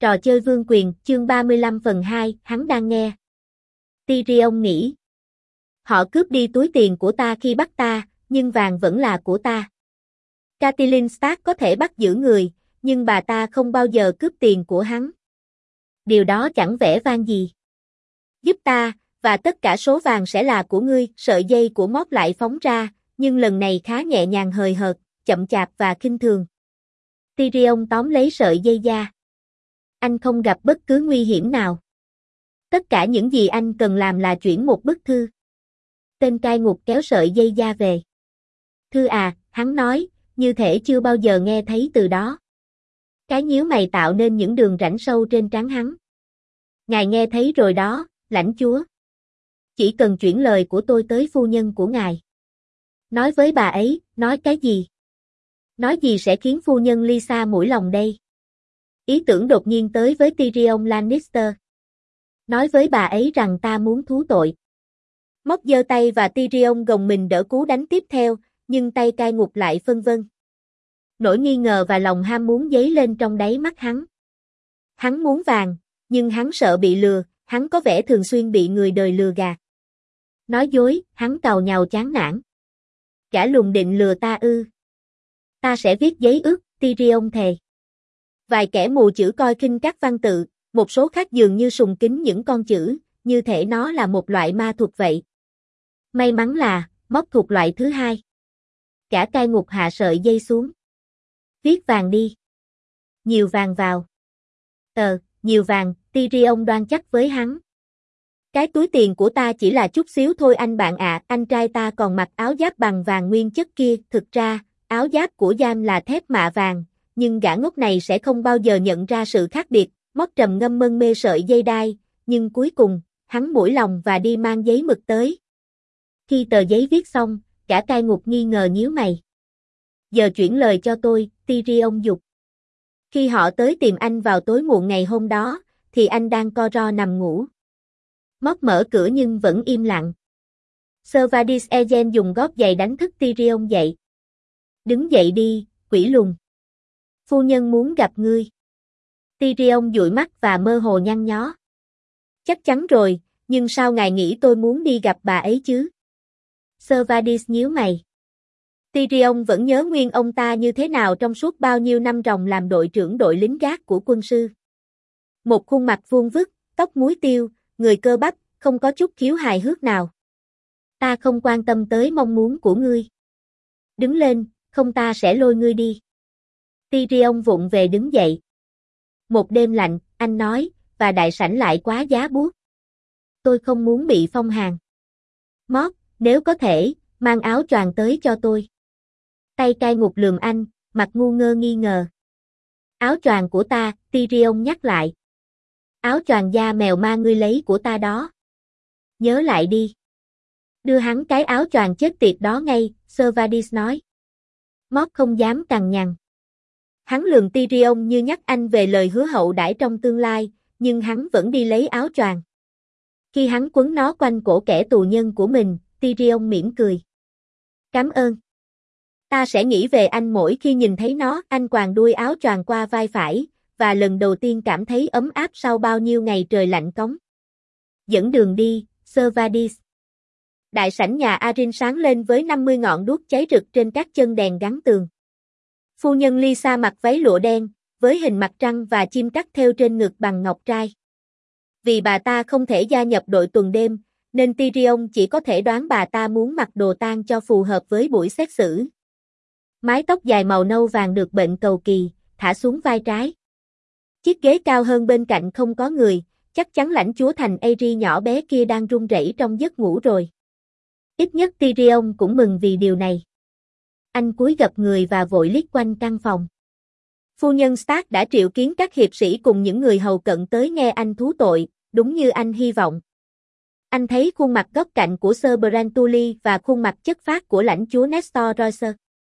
Trò chơi vương quyền, chương 35 phần 2, hắn đang nghe. Tyrion nghĩ. Họ cướp đi túi tiền của ta khi bắt ta, nhưng vàng vẫn là của ta. Catelyn Stark có thể bắt giữ người, nhưng bà ta không bao giờ cướp tiền của hắn. Điều đó chẳng vẻ vang gì. Giúp ta, và tất cả số vàng sẽ là của ngươi. Sợi dây của Mort lại phóng ra, nhưng lần này khá nhẹ nhàng hời hợt, chậm chạp và khinh thường. Tyrion tóm lấy sợi dây da. Anh không gặp bất cứ nguy hiểm nào. Tất cả những gì anh cần làm là chuyển một bức thư. Tên cai ngục kéo sợi dây da về. Thư à, hắn nói, như thể chưa bao giờ nghe thấy từ đó. Cái nhíu mày tạo nên những đường rãnh sâu trên trán hắn. Ngài nghe thấy rồi đó, lãnh chúa. Chỉ cần chuyển lời của tôi tới phu nhân của ngài. Nói với bà ấy, nói cái gì? Nói gì sẽ khiến phu nhân Lysa mũi lòng đây? Ý tưởng đột nhiên tới với Tyrion Lannister. Nói với bà ấy rằng ta muốn thú tội. Mort giơ tay và Tyrion gồng mình đỡ cú đánh tiếp theo, nhưng tay cai ngục lại phân vân. Nỗi nghi ngờ và lòng ham muốn dấy lên trong đáy mắt hắn. Hắn muốn vàng, nhưng hắn sợ bị lừa, hắn có vẻ thường xuyên bị người đời lừa gạt. Nói dối, hắn càu nhàu chán nản. Gã lùn định lừa ta ư? Ta sẽ viết giấy ước, Tyrion thề. Vài kẻ mù chữ coi khinh các văn tự, một số khác dường như sùng kính những con chữ, như thể nó là một loại ma thuật vậy. May mắn là, Mort thuộc loại thứ hai. Cả cai ngục hạ sợi dây xuống. Viết vàng đi. Nhiều vàng vào. Nhiều vàng, Tyrion đoan chắc với hắn. Cái túi tiền của ta chỉ là chút xíu thôi anh bạn ạ, anh trai ta còn mặc áo giáp bằng vàng nguyên chất kia, thực ra, áo giáp của Jam là thép mạ vàng, nhưng gã ngốc này sẽ không bao giờ nhận ra sự khác biệt. Mort trầm ngâm mân mê sợi dây đai, nhưng cuối cùng, hắn mũi lòng và đi mang giấy mực tới. Khi tờ giấy viết xong, gã cai ngục nghi ngờ nhíu mày. Giờ chuyển lời cho tôi, Tyrion dục. Khi họ tới tìm anh vào tối muộn ngày hôm đó, thì anh đang co ro nằm ngủ. Mort mở cửa nhưng vẫn im lặng. Servadis Ejen dùng gót giày đánh thức Tyrion dậy. Đứng dậy đi, quỷ lùn. Phu nhân muốn gặp ngươi. Tyrion dụi mắt và mơ hồ nhăn nhó. Chắc chắn rồi, nhưng sao ngài nghĩ tôi muốn đi gặp bà ấy chứ? Servadis nhíu mày. Tyrion vẫn nhớ nguyên ông ta như thế nào trong suốt bao nhiêu năm ròng làm đội trưởng đội lính gác của quân sư. Một khuôn mặt vuông vức, tóc muối tiêu, người cơ bắp, không có chút khiếu hài hước nào. Ta không quan tâm tới mong muốn của ngươi. Đứng lên, không ta sẽ lôi ngươi đi. Tyrion vụng về đứng dậy. Một đêm lạnh, anh nói, và đại sảnh lại quá giá buốt. Tôi không muốn bị phong hàn. Mort, nếu có thể, mang áo choàng tới cho tôi. Tay cai ngục lườm anh, mặt ngu ngơ nghi ngờ. Áo choàng của ta, Tyrion nhắc lại. Áo choàng da mèo ma ngươi lấy của ta đó. Nhớ lại đi. Đưa hắn cái áo choàng chết tiệt đó ngay, Servadis nói. Mort không dám cằn nhằn. Hắn lườm Tyrion như nhắc anh về lời hứa hậu đãi trong tương lai, nhưng hắn vẫn đi lấy áo choàng. Khi hắn quấn nó quanh cổ kẻ tù nhân của mình, Tyrion mỉm cười. Cảm ơn. Ta sẽ nghĩ về anh mỗi khi nhìn thấy nó. Anh quàng đuôi áo choàng qua vai phải, và lần đầu tiên cảm thấy ấm áp sau bao nhiêu ngày trời lạnh cóng. Dẫn đường đi, Servadis. Đại sảnh nhà Arryn sáng lên với 50 ngọn đuốc cháy rực trên các chân đèn gắn tường. Phu nhân Lysa mặc váy lụa đen, với hình mặt trăng và chim cắt thêu trên ngực bằng ngọc trai. Vì bà ta không thể gia nhập đội tuần đêm, nên Tyrion chỉ có thể đoán bà ta muốn mặc đồ tang cho phù hợp với buổi xét xử. Mái tóc dài màu nâu vàng được bệnh cầu kỳ, thả xuống vai trái. Chiếc ghế cao hơn bên cạnh không có người, chắc chắn lãnh chúa thành Aery nhỏ bé kia đang run rẩy trong giấc ngủ rồi. Ít nhất Tyrion cũng mừng vì điều này. Anh cúi gập người và vội liếc quanh căn phòng. Phu nhân Stark đã triệu kiến các hiệp sĩ cùng những người hầu cận tới nghe anh thú tội, đúng như anh hy vọng. Anh thấy khuôn mặt góc cạnh của Sir Bran Tully và khuôn mặt chất phác của lãnh chúa Nestor Royce.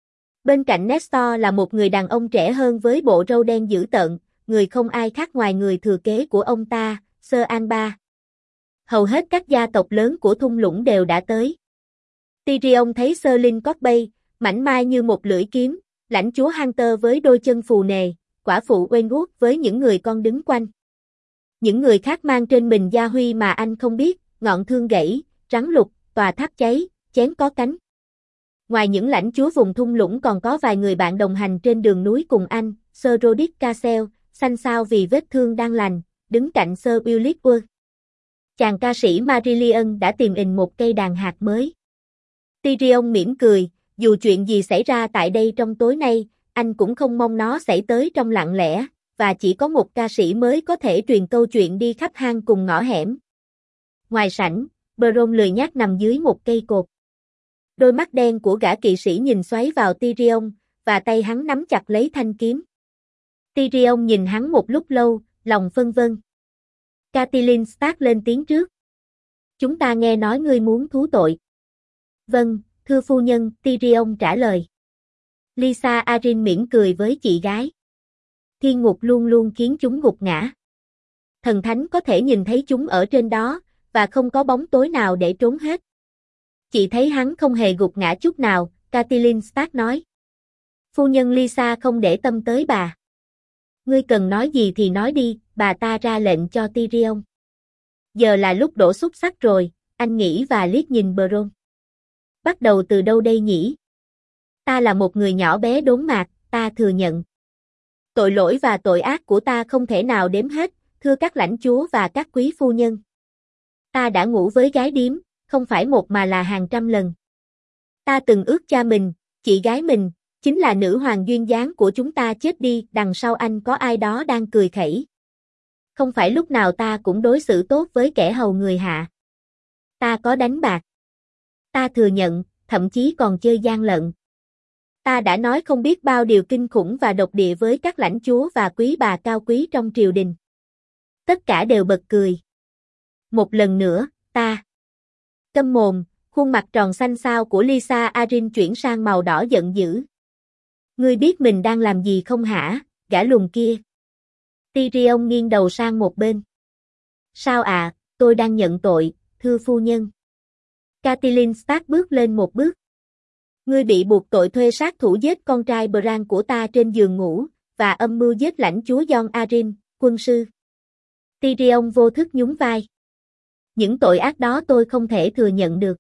Bên cạnh Nestor là một người đàn ông trẻ hơn với bộ râu đen dữ tợn, người không ai khác ngoài người thừa kế của ông ta, Sir Alba. Hầu hết các gia tộc lớn của thung lũng đều đã tới. Tyrion thấy Sir Lynn Corbey, mảnh mai như một lưỡi kiếm, lãnh chúa Hunter với đôi chân phù nề, quả phụ Wenwood với những người con đứng quanh. Những người khác mang trên mình gia huy mà anh không biết, ngọn thương gãy, rắn lục, tòa tháp cháy, chén có cánh. Ngoài những lãnh chúa vùng thung lũng còn có vài người bạn đồng hành trên đường núi cùng anh, Sir Roderick Cassel, xanh xao vì vết thương đang lành, đứng cạnh Sir Willis Worth. Chàng ca sĩ Marillion đã tìm một cây đàn hạt mới. Tyrion mỉm cười, dù chuyện gì xảy ra tại đây trong tối nay, anh cũng không mong nó xảy tới trong lặng lẽ, và chỉ có một ca sĩ mới có thể truyền câu chuyện đi khắp hang cùng ngõ hẻm. Ngoài sảnh, Bronn lười nhác nằm dưới một cây cột. Đôi mắt đen của gã kỵ sĩ nhìn xoáy vào Tyrion, và tay hắn nắm chặt lấy thanh kiếm. Tyrion nhìn hắn một lúc lâu, lòng phân vân. Catelyn Stark lên tiếng trước. Chúng ta nghe nói ngươi muốn thú tội. Vâng, thưa phu nhân, Tyrion trả lời. Lysa Arryn mỉm cười với chị gái. Thiên ngục luôn luôn khiến chúng gục ngã. Thần thánh có thể nhìn thấy chúng ở trên đó, và không có bóng tối nào để trốn hết. Chị thấy hắn không hề gục ngã chút nào, Catelyn Stark nói. Phu nhân Lysa không để tâm tới bà. Ngươi cần nói gì thì nói đi, bà ta ra lệnh cho Tyrion. Giờ là lúc đổ xúc xắc rồi, anh nghĩ và liếc nhìn Bronn. Bắt đầu từ đâu đây nhỉ? Ta là một người nhỏ bé đốn mạc, ta thừa nhận. Tội lỗi và tội ác của ta không thể nào đếm hết, thưa các lãnh chúa và các quý phu nhân. Ta đã ngủ với gái điếm, không phải một mà là hàng trăm lần. Ta từng ước cha mình, chị gái mình, chính là nữ hoàng duyên dáng của chúng ta chết đi, đằng sau anh có ai đó đang cười khẩy. Không phải lúc nào ta cũng đối xử tốt với kẻ hầu người hạ. Ta có đánh bạc. Ta thừa nhận, thậm chí còn chơi gian lận. Ta đã nói không biết bao điều kinh khủng và độc địa với các lãnh chúa và quý bà cao quý trong triều đình. Tất cả đều bật cười. Một lần nữa, ta. Câm mồm, khuôn mặt tròn xanh xao của Lysa Arryn chuyển sang màu đỏ giận dữ. Ngươi biết mình đang làm gì không hả, gã lùn kia? Tyrion nghiêng đầu sang một bên. Sao ạ, tôi đang nhận tội, thưa phu nhân. Catelyn Stark bước lên một bước. Ngươi bị buộc tội thuê sát thủ giết con trai Bran của ta trên giường ngủ, và âm mưu giết lãnh chúa Jon Arryn, quân sư. Tyrion vô thức nhún vai. Những tội ác đó tôi không thể thừa nhận được.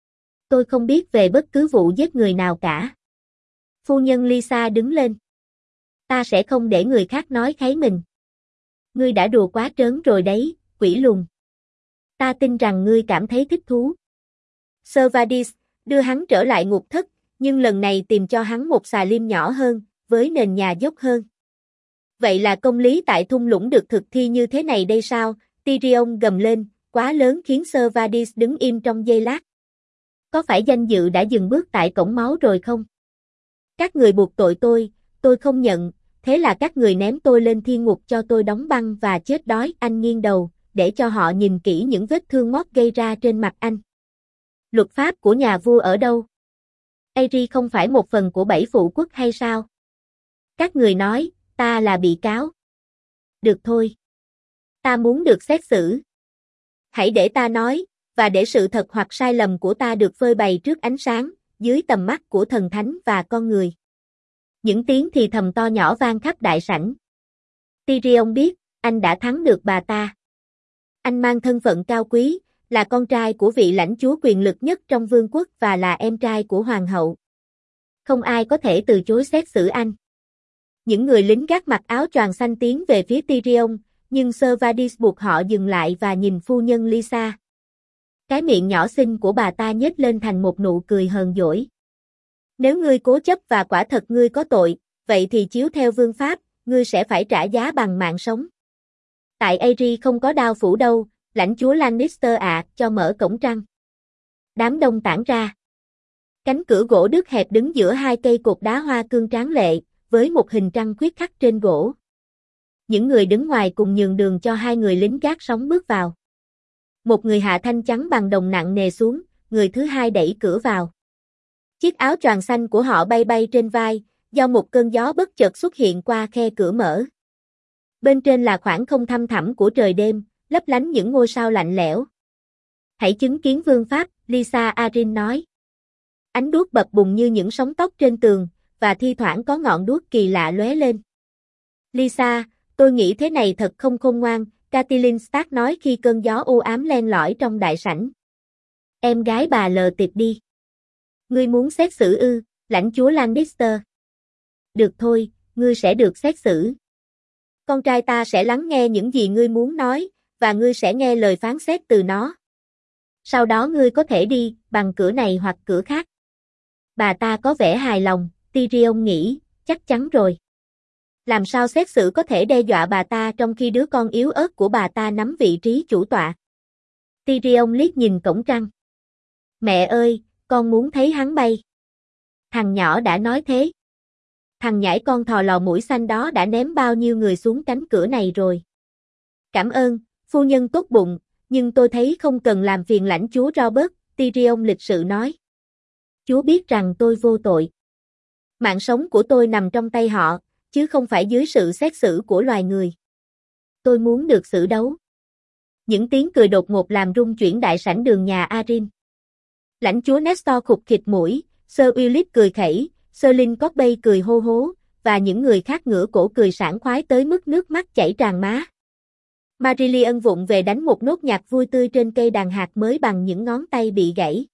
Tôi không biết về bất cứ vụ giết người nào cả. Phu nhân Lysa đứng lên. Ta sẽ không để người khác nói kháy mình. Ngươi đã đùa quá trớn rồi đấy, quỷ lùn. Ta tin rằng ngươi cảm thấy thích thú. Sir Vadis đưa hắn trở lại ngục thất, nhưng lần này tìm cho hắn một xà lim nhỏ hơn, với nền nhà dốc hơn. Vậy là công lý tại thung lũng được thực thi như thế này đây sao? Tyrion gầm lên, quá lớn khiến Sir Vadis đứng im trong giây lát. Có phải danh dự đã dừng bước tại cổng máu rồi không? Các người buộc tội tôi không nhận, thế là các người ném tôi lên thiên ngục cho tôi đóng băng và chết đói. Anh nghiêng đầu, để cho họ nhìn kỹ những vết thương mót gây ra trên mặt anh. Luật pháp của nhà vua ở đâu? Aery không phải một phần của 7 phụ quốc hay sao? Các người nói, ta là bị cáo. Được thôi. Ta muốn được xét xử. Hãy để ta nói, và để sự thật hoặc sai lầm của ta được phơi bày trước ánh sáng, dưới tầm mắt của thần thánh và con người. Những tiếng thì thầm to nhỏ vang khắp đại sảnh. Tyrion biết, anh đã thắng được bà ta. Anh mang thân phận cao quý, là con trai của vị lãnh chúa quyền lực nhất trong vương quốc và là em trai của hoàng hậu. Không ai có thể từ chối xét xử anh. Những người lính gác mặc áo choàng xanh tiến về phía Tyrion, nhưng Sir Vadis buộc họ dừng lại và nhìn phu nhân Lysa. Cái miệng nhỏ xinh của bà ta nhếch lên thành một nụ cười hờn dỗi. Nếu ngươi cố chấp và quả thật ngươi có tội, vậy thì chiếu theo vương pháp, ngươi sẽ phải trả giá bằng mạng sống. Tại Aery không có đao phủ đâu, lãnh chúa Lannister ạ, cho mở cổng trăng. Đám đông tản ra. Cánh cửa gỗ đứt hẹp đứng giữa hai cây cột đá hoa cương tráng lệ, với một hình trăng khuyết khắc trên gỗ. Những người đứng ngoài cùng nhường đường cho hai người lính gác sống bước vào. Một người hạ thanh trắng bằng đồng nặng nề xuống, người thứ hai đẩy cửa vào. Chiếc áo choàng xanh của họ bay bay trên vai, do một cơn gió bất chợt xuất hiện qua khe cửa mở. Bên trên là khoảng không thăm thẳm của trời đêm, lấp lánh những ngôi sao lạnh lẽo. Hãy chứng kiến vương pháp, Lysa Arryn nói. Ánh đuốc bập bùng như những sóng tóc trên tường, và thi thoảng có ngọn đuốc kỳ lạ lóe lên. Lisa, tôi nghĩ thế này thật không khôn ngoan, Catelyn Stark nói khi cơn gió u ám len lỏi trong đại sảnh. Em gái bà lờ tịt đi. Ngươi muốn xét xử ư, lãnh chúa Lannister. Được thôi, ngươi sẽ được xét xử. Con trai ta sẽ lắng nghe những gì ngươi muốn nói, và ngươi sẽ nghe lời phán xét từ nó. Sau đó ngươi có thể đi, bằng cửa này hoặc cửa khác. Bà ta có vẻ hài lòng, Tyrion nghĩ, chắc chắn rồi. Làm sao xét xử có thể đe dọa bà ta trong khi đứa con yếu ớt của bà ta nắm vị trí chủ tọa? Tyrion liếc nhìn cổng trăng. Mẹ ơi, con muốn thấy hắn bay. Thằng nhỏ đã nói thế. Thằng nhãi con thò lò mũi xanh đó đã ném bao nhiêu người xuống cánh cửa này rồi. Cảm ơn, phu nhân tốt bụng, nhưng tôi thấy không cần làm phiền lãnh chúa Robert, Tyrion lịch sự nói. Chúa biết rằng tôi vô tội. Mạng sống của tôi nằm trong tay họ, chứ không phải dưới sự xét xử của loài người. Tôi muốn được xử đấu. Những tiếng cười đột ngột làm rung chuyển đại sảnh đường nhà Arryn. Lãnh chúa Nestor khục khịt mũi, Sir Willis cười khẩy, Sir Lin Corbey cười hô hố, và những người khác ngửa cổ cười sảng khoái tới mức nước mắt chảy tràn má. Marillion vụng về đánh một nốt nhạc vui tươi trên cây đàn hạt mới bằng những ngón tay bị gãy.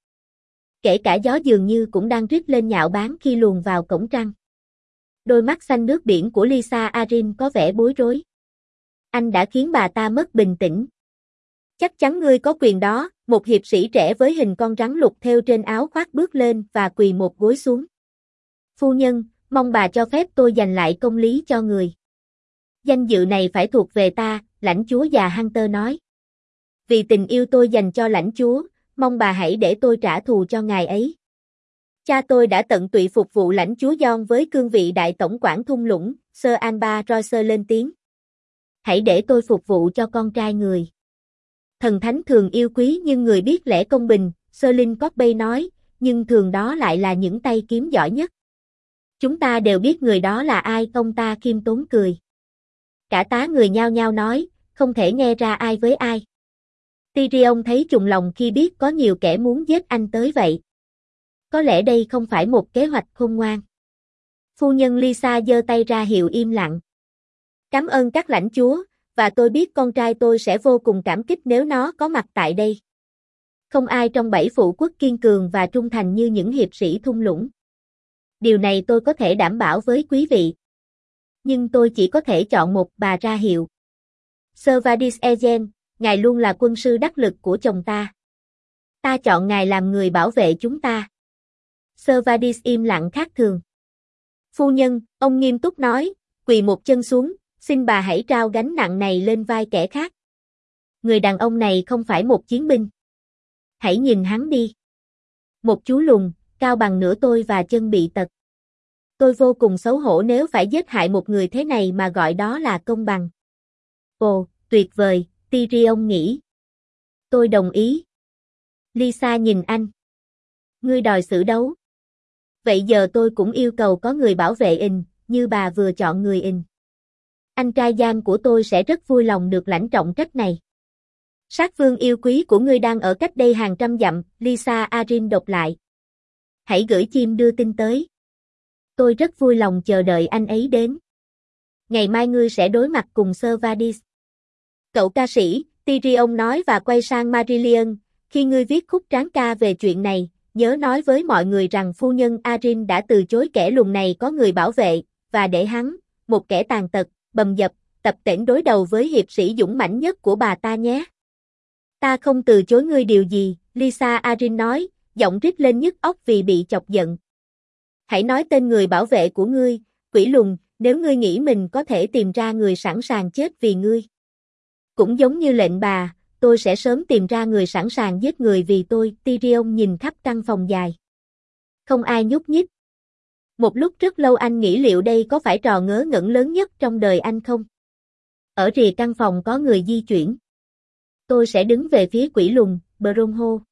Kể cả gió dường như cũng đang rít lên nhạo báng khi luồn vào cổng trăng. Đôi mắt xanh nước biển của Lisa Arryn có vẻ bối rối. Anh đã khiến bà ta mất bình tĩnh. Chắc chắn ngươi có quyền đó, một hiệp sĩ trẻ với hình con rắn lục thêu trên áo khoác bước lên và quỳ một gối xuống. Phu nhân, mong bà cho phép tôi giành lại công lý cho người. Danh dự này phải thuộc về ta, lãnh chúa già Hunter nói. Vì tình yêu tôi dành cho lãnh chúa, mong bà hãy để tôi trả thù cho ngài ấy. Cha tôi đã tận tụy phục vụ lãnh chúa Jon với cương vị đại tổng quản thung lũng, Sir Alba Royce lên tiếng. Hãy để tôi phục vụ cho con trai người. Thần thánh thường yêu quý nhưng người biết lẽ công bình, Sir Lin Corbey nói, nhưng thường đó lại là những tay kiếm giỏi nhất. Chúng ta đều biết người đó là ai, ông ta khiêm tốn cười. Cả tá người nhao nhao nói, không thể nghe ra ai với ai. Tyrion thấy trùng lòng khi biết có nhiều kẻ muốn giết anh tới vậy. Có lẽ đây không phải một kế hoạch khôn ngoan. Phu nhân Lisa giơ tay ra hiệu im lặng. Cảm ơn các lãnh chúa, và tôi biết con trai tôi sẽ vô cùng cảm kích nếu nó có mặt tại đây. Không ai trong 7 phụ quốc kiên cường và trung thành như những hiệp sĩ thung lũng. Điều này tôi có thể đảm bảo với quý vị. Nhưng tôi chỉ có thể chọn một, bà ra hiệu. Sir Varys Ejen, ngài luôn là quân sư đắc lực của chồng ta. Ta chọn ngài làm người bảo vệ chúng ta. Sir Varys im lặng khác thường. Phu nhân, ông nghiêm túc nói, quỳ một chân xuống, xin bà hãy trao gánh nặng này lên vai kẻ khác. Người đàn ông này không phải một chiến binh. Hãy nhìn hắn đi. Một chú lùn, cao bằng nửa tôi và chân bị tật. Tôi vô cùng xấu hổ nếu phải giết hại một người thế này mà gọi đó là công bằng. Ồ, tuyệt vời, Tyrion nghĩ. Tôi đồng ý. Lisa nhìn anh. Ngươi đòi xử đấu. Vậy giờ tôi cũng yêu cầu có người bảo vệ In, như bà vừa chọn người In. Anh trai Giang của tôi sẽ rất vui lòng được lãnh trọng trách này. Sát vương yêu quý của ngươi đang ở cách đây hàng trăm dặm, Lisa Arryn đọc lại. Hãy gửi chim đưa tin tới. Tôi rất vui lòng chờ đợi anh ấy đến. Ngày mai ngươi sẽ đối mặt cùng Sir Varys. Cậu ca sĩ, Tyrion nói và quay sang Marillion, khi ngươi viết khúc tráng ca về chuyện này, nhớ nói với mọi người rằng phu nhân Arryn đã từ chối kẻ lùn này có người bảo vệ, và để hắn, một kẻ tàn tật, bầm dập, tập tễnh đối đầu với hiệp sĩ dũng mãnh nhất của bà ta nhé. Ta không từ chối ngươi điều gì, Lisa Arryn nói, giọng rít lên nhức óc vì bị chọc giận. Hãy nói tên người bảo vệ của ngươi, quỷ lùn, nếu ngươi nghĩ mình có thể tìm ra người sẵn sàng chết vì ngươi. Cũng giống như lệnh bà, tôi sẽ sớm tìm ra người sẵn sàng giết người vì tôi, Tyrion nhìn khắp căn phòng dài. Không ai nhúc nhích. Một lúc rất lâu anh nghĩ liệu đây có phải trò ngớ ngẩn lớn nhất trong đời anh không? Ở rìa căn phòng có người di chuyển. Tôi sẽ đứng về phía quỷ lùn, Bronn hô.